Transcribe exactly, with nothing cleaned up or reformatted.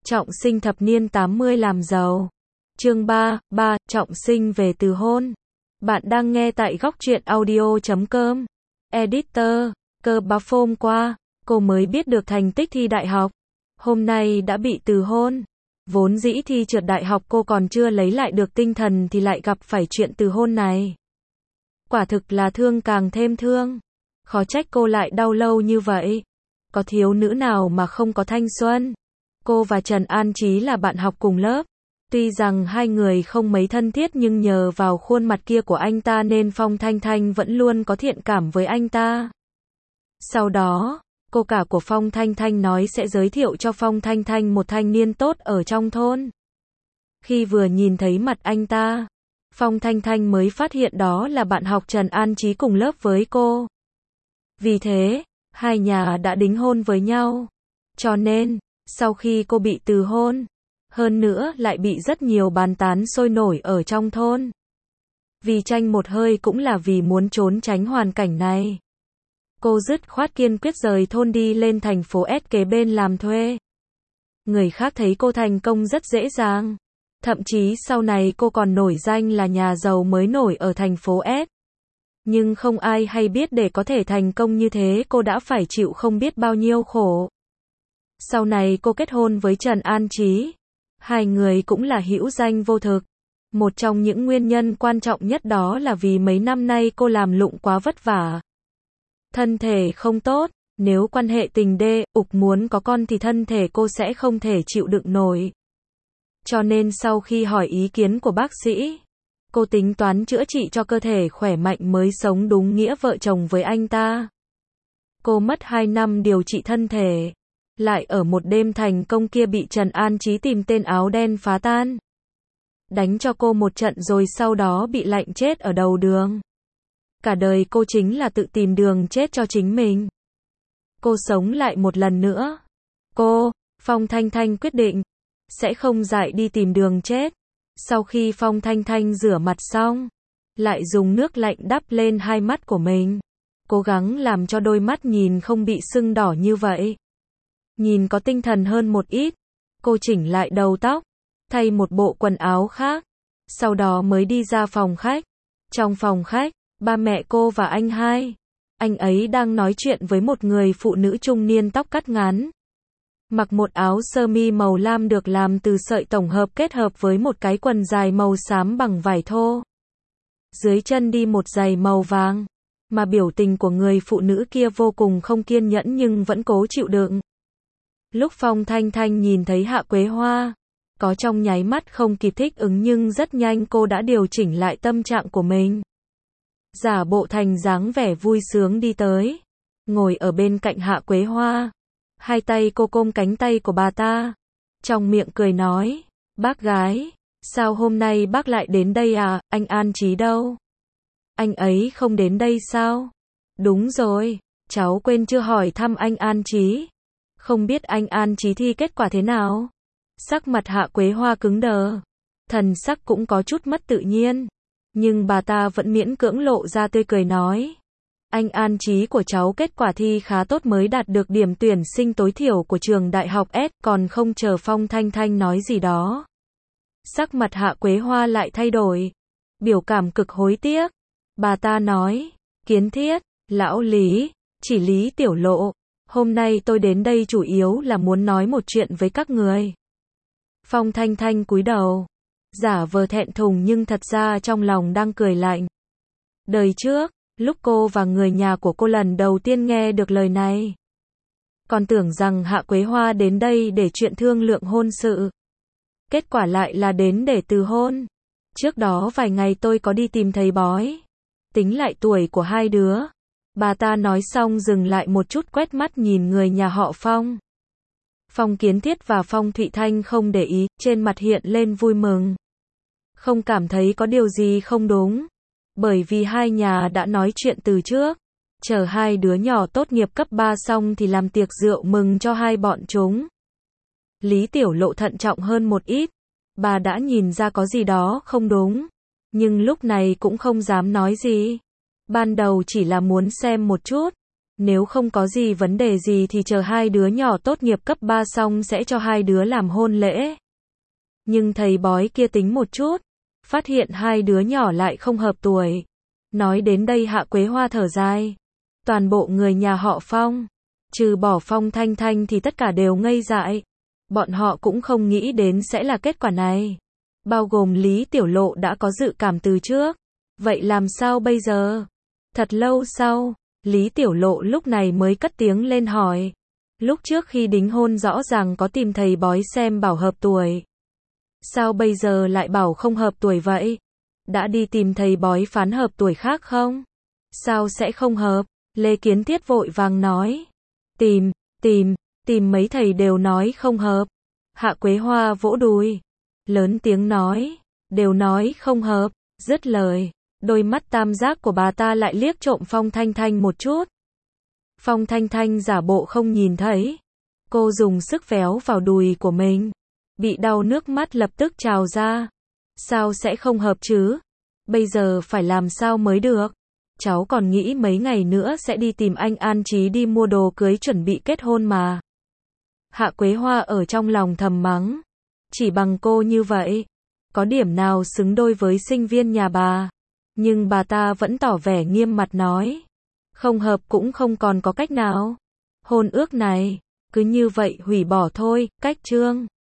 Trọng sinh thập niên tám mươi làm giàu. Chương ba, ba, trọng sinh về từ hôn. Bạn đang nghe tại góc truyện audio chấm com. Editor, cơ bắp hôm qua, cô mới biết được thành tích thi đại học. Hôm nay đã bị từ hôn. Vốn dĩ thi trượt đại học cô còn chưa lấy lại được tinh thần thì lại gặp phải chuyện từ hôn này. Quả thực là thương càng thêm thương. Khó trách cô lại đau lâu như vậy. Có thiếu nữ nào mà không có thanh xuân. Cô và Trần An Chí là bạn học cùng lớp. Tuy rằng hai người không mấy thân thiết nhưng nhờ vào khuôn mặt kia của anh ta nên Phong Thanh Thanh vẫn luôn có thiện cảm với anh ta. Sau đó, cô cả của Phong Thanh Thanh nói sẽ giới thiệu cho Phong Thanh Thanh một thanh niên tốt ở trong thôn. Khi vừa nhìn thấy mặt anh ta, Phong Thanh Thanh mới phát hiện đó là bạn học Trần An Chí cùng lớp với cô. Vì thế, hai nhà đã đính hôn với nhau. Cho nên, sau khi cô bị từ hôn, hơn nữa lại bị rất nhiều bàn tán sôi nổi ở trong thôn. Vì tranh một hơi cũng là vì muốn trốn tránh hoàn cảnh này. Cô dứt khoát kiên quyết rời thôn đi lên thành phố S kế bên làm thuê. Người khác thấy cô thành công rất dễ dàng. Thậm chí sau này cô còn nổi danh là nhà giàu mới nổi ở thành phố S. Nhưng không ai hay biết để có thể thành công như thế cô đã phải chịu không biết bao nhiêu khổ. Sau này cô kết hôn với Trần An Chí. Hai người cũng là hữu danh vô thực. Một trong những nguyên nhân quan trọng nhất đó là vì mấy năm nay cô làm lụng quá vất vả. Thân thể không tốt, nếu quan hệ tình đê, ục muốn có con thì thân thể cô sẽ không thể chịu đựng nổi. Cho nên sau khi hỏi ý kiến của bác sĩ, cô tính toán chữa trị cho cơ thể khỏe mạnh mới sống đúng nghĩa vợ chồng với anh ta. Cô mất hai năm điều trị thân thể. Lại ở một đêm thành công kia bị Trần An Chí tìm tên áo đen phá tan. Đánh cho cô một trận rồi sau đó bị lạnh chết ở đầu đường. Cả đời cô chính là tự tìm đường chết cho chính mình. Cô sống lại một lần nữa. Cô, Phong Thanh Thanh quyết định, sẽ không dại đi tìm đường chết. Sau khi Phong Thanh Thanh rửa mặt xong, lại dùng nước lạnh đắp lên hai mắt của mình. Cố gắng làm cho đôi mắt nhìn không bị sưng đỏ như vậy. Nhìn có tinh thần hơn một ít. Cô chỉnh lại đầu tóc, thay một bộ quần áo khác. Sau đó mới đi ra phòng khách. Trong phòng khách, ba mẹ cô và anh hai. Anh ấy đang nói chuyện với một người phụ nữ trung niên tóc cắt ngắn. Mặc một áo sơ mi màu lam được làm từ sợi tổng hợp kết hợp với một cái quần dài màu xám bằng vải thô. Dưới chân đi một giày màu vàng. Mà biểu tình của người phụ nữ kia vô cùng không kiên nhẫn nhưng vẫn cố chịu đựng. Lúc Phong Thanh Thanh nhìn thấy Hạ Quế Hoa, có trong nháy mắt không kịp thích ứng nhưng rất nhanh cô đã điều chỉnh lại tâm trạng của mình. Giả bộ thành dáng vẻ vui sướng đi tới, ngồi ở bên cạnh Hạ Quế Hoa. Hai tay cô ôm cánh tay của bà ta, trong miệng cười nói, bác gái, sao hôm nay bác lại đến đây à, anh An Chí đâu? Anh ấy không đến đây sao? Đúng rồi, cháu quên chưa hỏi thăm anh An Chí. Không biết anh An Chí thi kết quả thế nào? Sắc mặt Hạ Quế Hoa cứng đờ. Thần sắc cũng có chút mất tự nhiên. Nhưng bà ta vẫn miễn cưỡng lộ ra tươi cười nói. Anh An Chí của cháu kết quả thi khá tốt mới đạt được điểm tuyển sinh tối thiểu của trường đại học S. Còn không chờ Phong Thanh Thanh nói gì đó. Sắc mặt Hạ Quế Hoa lại thay đổi. Biểu cảm cực hối tiếc. Bà ta nói. Kiến thiết, lão Lý, chỉ Lý Tiểu Lộ. Hôm nay tôi đến đây chủ yếu là muốn nói một chuyện với các người. Phong Thanh Thanh cúi đầu, giả vờ thẹn thùng nhưng thật ra trong lòng đang cười lạnh. Đời trước, lúc cô và người nhà của cô lần đầu tiên nghe được lời này, còn tưởng rằng Hạ Quế Hoa đến đây để chuyện thương lượng hôn sự. Kết quả lại là đến để từ hôn. Trước đó vài ngày tôi có đi tìm thầy bói, tính lại tuổi của hai đứa. Bà ta nói xong dừng lại một chút quét mắt nhìn người nhà họ Phong. Phong Kiến Thiết và Phong Thụy Thanh không để ý, trên mặt hiện lên vui mừng. Không cảm thấy có điều gì không đúng. Bởi vì hai nhà đã nói chuyện từ trước. Chờ hai đứa nhỏ tốt nghiệp cấp ba xong thì làm tiệc rượu mừng cho hai bọn chúng. Lý Tiểu Lộ thận trọng hơn một ít. Bà đã nhìn ra có gì đó không đúng. Nhưng lúc này cũng không dám nói gì. Ban đầu chỉ là muốn xem một chút. Nếu không có gì vấn đề gì thì chờ hai đứa nhỏ tốt nghiệp cấp ba xong sẽ cho hai đứa làm hôn lễ. Nhưng thầy bói kia tính một chút, phát hiện hai đứa nhỏ lại không hợp tuổi. Nói đến đây Hạ Quế Hoa thở dài. Toàn bộ người nhà họ Phong, trừ bỏ Phong Thanh Thanh thì tất cả đều ngây dại. Bọn họ cũng không nghĩ đến sẽ là kết quả này. Bao gồm Lý Tiểu Lộ đã có dự cảm từ trước. Vậy làm sao bây giờ? Thật lâu sau, Lý Tiểu Lộ lúc này mới cất tiếng lên hỏi. Lúc trước khi đính hôn rõ ràng có tìm thầy bói xem bảo hợp tuổi. Sao bây giờ lại bảo không hợp tuổi vậy? Đã đi tìm thầy bói phán hợp tuổi khác không? Sao sẽ không hợp? Lê Kiến Thiết vội vàng nói. Tìm, tìm, tìm mấy thầy đều nói không hợp. Hạ Quế Hoa vỗ đùi, lớn tiếng nói, đều nói không hợp. Dứt lời, đôi mắt tam giác của bà ta lại liếc trộm Phong Thanh Thanh một chút. Phong Thanh Thanh giả bộ không nhìn thấy. Cô dùng sức véo vào đùi của mình. Bị đau nước mắt lập tức trào ra. Sao sẽ không hợp chứ? Bây giờ phải làm sao mới được? Cháu còn nghĩ mấy ngày nữa sẽ đi tìm anh An Trí đi mua đồ cưới chuẩn bị kết hôn mà. Hạ Quế Hoa ở trong lòng thầm mắng. Chỉ bằng cô như vậy, có điểm nào xứng đôi với sinh viên nhà bà? Nhưng bà ta vẫn tỏ vẻ nghiêm mặt nói. Không hợp cũng không còn có cách nào. Hôn ước này, cứ như vậy hủy bỏ thôi, cách chương.